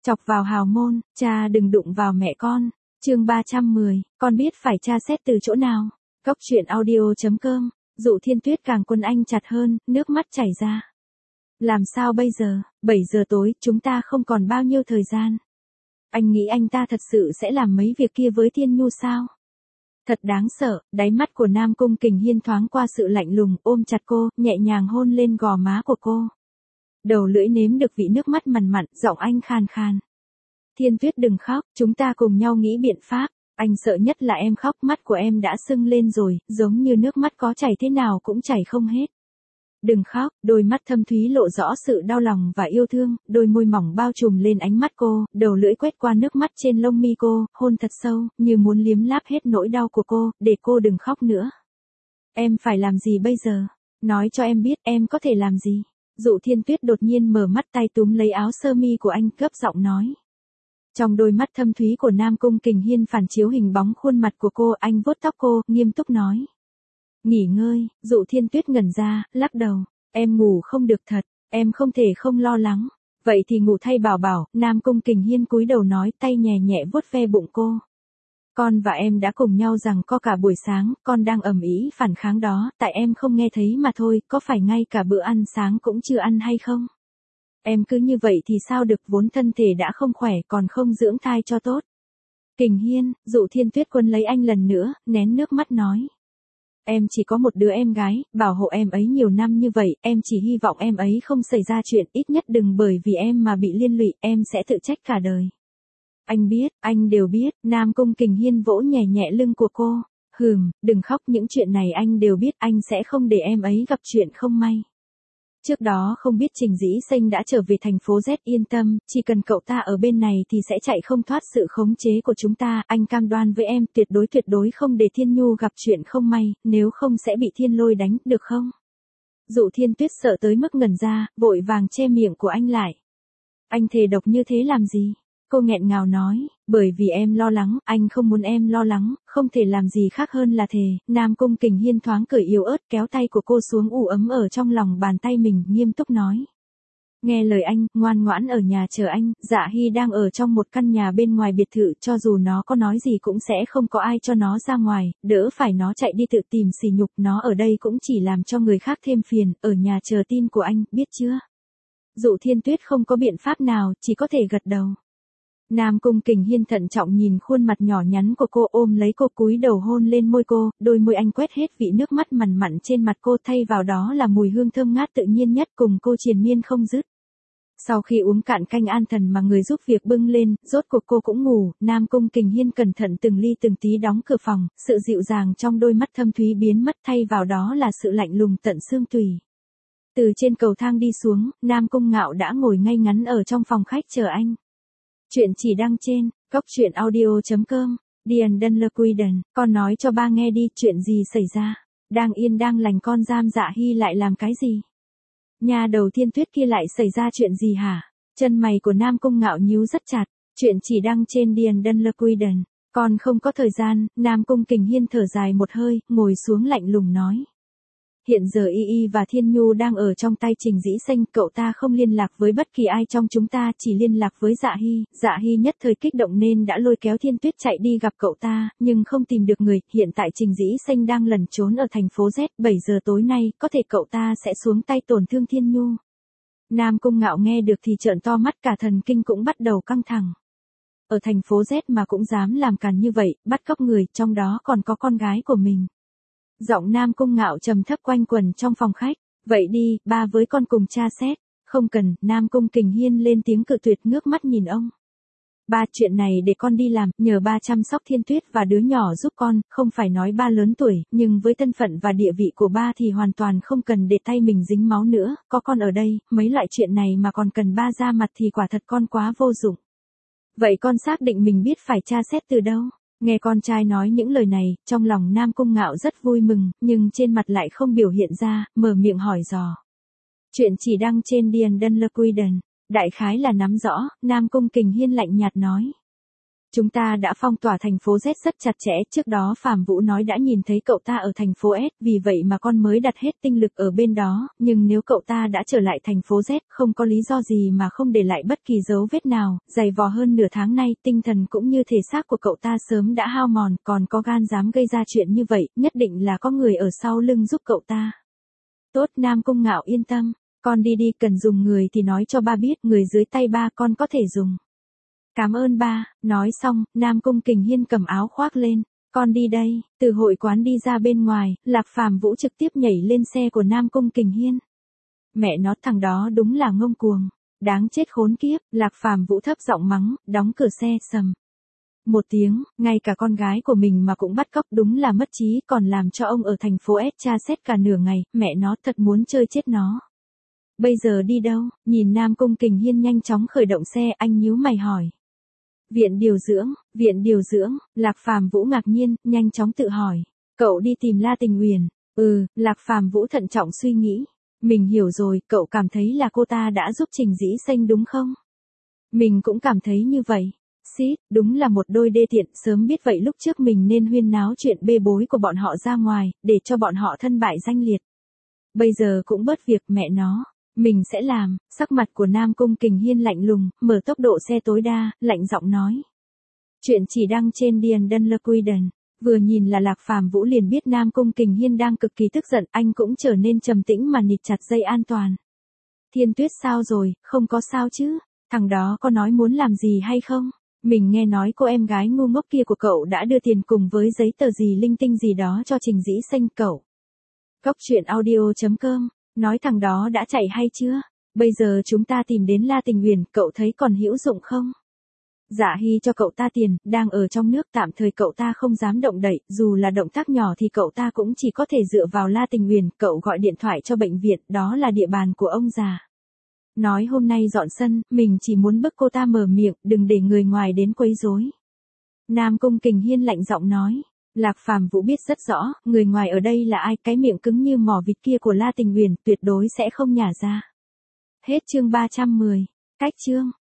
Chọc vào hào môn, cha đừng đụng vào mẹ con. Chương 310, con biết phải tra xét từ chỗ nào. Góc truyện audio.com. Dụ Thiên Tuyết càng quấn anh chặt hơn, nước mắt chảy ra. Làm sao bây giờ, 7 giờ tối, chúng ta không còn bao nhiêu thời gian. Anh nghĩ anh ta thật sự sẽ làm mấy việc kia với Thiên Nhu sao? Thật đáng sợ, đáy mắt của Nam Cung Kình Hiên thoáng qua sự lạnh lùng, ôm chặt cô, nhẹ nhàng hôn lên gò má của cô. Đầu lưỡi nếm được vị nước mắt mặn mặn, giọng anh khàn khàn. Thiên Tuyết đừng khóc, chúng ta cùng nhau nghĩ biện pháp. Anh sợ nhất là em khóc, mắt của em đã sưng lên rồi, giống như nước mắt có chảy thế nào cũng chảy không hết. Đừng khóc, đôi mắt thâm thúy lộ rõ sự đau lòng và yêu thương, đôi môi mỏng bao trùm lên ánh mắt cô, đầu lưỡi quét qua nước mắt trên lông mi cô, hôn thật sâu, như muốn liếm láp hết nỗi đau của cô, để cô đừng khóc nữa. Em phải làm gì bây giờ? Nói cho em biết em có thể làm gì? Dụ Thiên Tuyết đột nhiên mở mắt, tay túm lấy áo sơ mi của anh, gấp giọng nói. Trong đôi mắt thâm thúy của Nam Cung Kình Hiên phản chiếu hình bóng khuôn mặt của cô, anh vuốt tóc cô, nghiêm túc nói. Nghỉ ngơi. Dụ Thiên Tuyết ngẩn ra, lắc đầu. Em ngủ không được thật, em không thể không lo lắng. Vậy thì ngủ thay bảo bảo. Nam Cung Kình Hiên cúi đầu nói, tay nhẹ nhẹ vuốt ve bụng cô. Con và em đã cùng nhau rằng có cả buổi sáng, con đang ầm ĩ phản kháng đó, tại em không nghe thấy mà thôi, có phải ngay cả bữa ăn sáng cũng chưa ăn hay không? Em cứ như vậy thì sao được, vốn thân thể đã không khỏe, còn không dưỡng thai cho tốt. Kình Hiên, Dụ Thiên Tuyết quân lấy anh lần nữa, nén nước mắt nói. Em chỉ có một đứa em gái, bảo hộ em ấy nhiều năm như vậy, em chỉ hy vọng em ấy không xảy ra chuyện, ít nhất đừng bởi vì em mà bị liên lụy, em sẽ tự trách cả đời. Anh biết, anh đều biết. Nam Cung Kình Hiên vỗ nhẹ nhẹ lưng của cô. Đừng khóc, những chuyện này anh đều biết, anh sẽ không để em ấy gặp chuyện không may. Trước đó không biết Trình Dĩ Xanh đã trở về thành phố Z, yên tâm, chỉ cần cậu ta ở bên này thì sẽ chạy không thoát sự khống chế của chúng ta, anh cam đoan với em tuyệt đối không để Thiên Nhu gặp chuyện không may, nếu không sẽ bị Thiên Lôi đánh, được không? Dụ Thiên Tuyết sợ tới mức ngẩn ra, vội vàng che miệng của anh lại. Anh thề độc như thế làm gì? Cô nghẹn ngào nói, bởi vì em lo lắng, anh không muốn em lo lắng, không thể làm gì khác hơn là thề. Nam Cung Kình Hiên thoáng cười yếu ớt, kéo tay của cô xuống, ủ ấm ở trong lòng bàn tay mình, nghiêm túc nói. Nghe lời anh, ngoan ngoãn ở nhà chờ anh. Dạ Hy đang ở trong một căn nhà bên ngoài biệt thự, cho dù nó có nói gì cũng sẽ không có ai cho nó ra ngoài, đỡ phải nó chạy đi tự tìm sỉ nhục, nó ở đây cũng chỉ làm cho người khác thêm phiền, ở nhà chờ tin của anh, biết chưa? Dụ Thiên Tuyết không có biện pháp nào, chỉ có thể gật đầu. Nam Cung Kình Hiên thận trọng nhìn khuôn mặt nhỏ nhắn của cô, ôm lấy cô, cúi đầu hôn lên môi cô, đôi môi anh quét hết vị nước mắt mặn mặn trên mặt cô, thay vào đó là mùi hương thơm ngát tự nhiên nhất, cùng cô triền miên không dứt. Sau khi uống cạn canh an thần mà người giúp việc bưng lên, rốt cuộc cô cũng ngủ. Nam Cung Kình Hiên cẩn thận từng ly từng tí đóng cửa phòng, sự dịu dàng trong đôi mắt thâm thúy biến mất, thay vào đó là sự lạnh lùng tận xương tủy. Từ trên cầu thang đi xuống, Nam Cung Ngạo đã ngồi ngay ngắn ở trong phòng khách chờ anh. Chuyện chỉ đăng trên góc truyện audio.com. Điền Đân Lơ Quy Đần, con nói cho ba nghe đi, chuyện gì xảy ra? Đang yên đang lành con giam Dạ Hy lại làm cái gì? Nhà đầu Thiên Tuyết kia lại xảy ra chuyện gì hả? Chân mày của Nam Cung Ngạo nhíu rất chặt. Chuyện chỉ đăng trên Điền Đân Lơ Quy Đần. Con không có thời gian. Nam Cung Kình Hiên thở dài một hơi, ngồi xuống lạnh lùng nói. Hiện giờ Y và Thiên Nhu đang ở trong tay Trình Dĩ Xanh, cậu ta không liên lạc với bất kỳ ai trong chúng ta, chỉ liên lạc với Dạ Hy. Dạ Hy nhất thời kích động nên đã lôi kéo Thiên Tuyết chạy đi gặp cậu ta, nhưng không tìm được người. Hiện tại Trình Dĩ Xanh đang lẩn trốn ở thành phố Z, 7 giờ tối nay, có thể cậu ta sẽ xuống tay tổn thương Thiên Nhu. Nam Cung Ngạo nghe được thì trợn to mắt, cả thần kinh cũng bắt đầu căng thẳng. Ở thành phố Z mà cũng dám làm càn như vậy, bắt cóc người, trong đó còn có con gái của mình. Giọng Nam Cung Ngạo trầm thấp quanh quẩn trong phòng khách. Vậy đi, ba với con cùng tra xét. Không cần. Nam Cung Kình Hiên lên tiếng cự tuyệt, ngước mắt nhìn ông. Ba, chuyện này để con đi làm, nhờ ba chăm sóc Thiên Tuyết và đứa nhỏ giúp con, không phải nói ba lớn tuổi, nhưng với thân phận và địa vị của ba thì hoàn toàn không cần để tay mình dính máu nữa, có con ở đây, mấy loại chuyện này mà còn cần ba ra mặt thì quả thật con quá vô dụng. Vậy con xác định mình biết phải tra xét từ đâu? Nghe con trai nói những lời này, trong lòng Nam Cung Ngạo rất vui mừng, nhưng trên mặt lại không biểu hiện ra, mở miệng hỏi dò. Chuyện chỉ đăng trên Điền Đân Lơ Quy Đần. Đại khái là nắm rõ. Nam Cung Kình Hiên lạnh nhạt nói. Chúng ta đã phong tỏa thành phố Z rất chặt chẽ, trước đó Phạm Vũ nói đã nhìn thấy cậu ta ở thành phố S, vì vậy mà con mới đặt hết tinh lực ở bên đó, nhưng nếu cậu ta đã trở lại thành phố Z, không có lý do gì mà không để lại bất kỳ dấu vết nào, dày vò hơn nửa tháng nay, tinh thần cũng như thể xác của cậu ta sớm đã hao mòn, còn có gan dám gây ra chuyện như vậy, nhất định là có người ở sau lưng giúp cậu ta. Tốt, Nam Cung Ngạo yên tâm, con đi đi, cần dùng người thì nói cho ba biết, người dưới tay ba con có thể dùng. Cảm ơn ba, nói xong, Nam Cung Kình Hiên cầm áo khoác lên, con đi đây, từ hội quán đi ra bên ngoài, Lạc Phàm Vũ trực tiếp nhảy lên xe của Nam Cung Kình Hiên. Mẹ nó, thằng đó đúng là ngông cuồng, đáng chết khốn kiếp, Lạc Phàm Vũ thấp giọng mắng, đóng cửa xe, sầm. Một tiếng, ngay cả con gái của mình mà cũng bắt cóc, đúng là mất trí, còn làm cho ông ở thành phố S tra xét cả nửa ngày, mẹ nó thật muốn chơi chết nó. Bây giờ đi đâu? Nhìn Nam Cung Kình Hiên nhanh chóng khởi động xe, anh nhíu mày hỏi. Viện điều dưỡng, Lạc Phàm Vũ ngạc nhiên, nhanh chóng tự hỏi. Cậu đi tìm La Tình Uyển? Lạc Phàm Vũ thận trọng suy nghĩ. Mình hiểu rồi, cậu cảm thấy là cô ta đã giúp Trình Dĩ Xanh đúng không? Mình cũng cảm thấy như vậy. Xít, đúng là một đôi đê tiện, sớm biết vậy lúc trước mình nên huyên náo chuyện bê bối của bọn họ ra ngoài, để cho bọn họ thân bại danh liệt. Bây giờ cũng bớt việc, mẹ nó. Mình sẽ làm, sắc mặt của Nam Cung Kình Hiên lạnh lùng, mở tốc độ xe tối đa, lạnh giọng nói. Chuyện chỉ đăng trên Điền Đân Lơ Quy Đần. Vừa nhìn là Lạc Phàm Vũ liền biết Nam Cung Kình Hiên đang cực kỳ tức giận, anh cũng trở nên trầm tĩnh mà nịt chặt dây an toàn. Thiên Tuyết sao rồi, không có sao chứ, thằng đó có nói muốn làm gì hay không? Mình nghe nói cô em gái ngu ngốc kia của cậu đã đưa tiền cùng với giấy tờ gì linh tinh gì đó cho Trình Dĩ Xanh cậu. Góc truyện audio.com, nói thằng đó đã chạy hay chưa? Bây giờ chúng ta tìm đến La Tình Uyển, cậu thấy còn hữu dụng không? Dạ Hy cho cậu ta tiền, đang ở trong nước, tạm thời cậu ta không dám động đậy, dù là động tác nhỏ thì cậu ta cũng chỉ có thể dựa vào La Tình Uyển, cậu gọi điện thoại cho bệnh viện, đó là địa bàn của ông già. Nói hôm nay dọn sân, mình chỉ muốn bức cô ta mở miệng, đừng để người ngoài đến quấy rối. Nam Cung Kình Hiên lạnh giọng nói. Lạc Phàm Vũ biết rất rõ, người ngoài ở đây là ai, cái miệng cứng như mỏ vịt kia của La Tình Uyển tuyệt đối sẽ không nhả ra. Hết chương 310. Cách chương.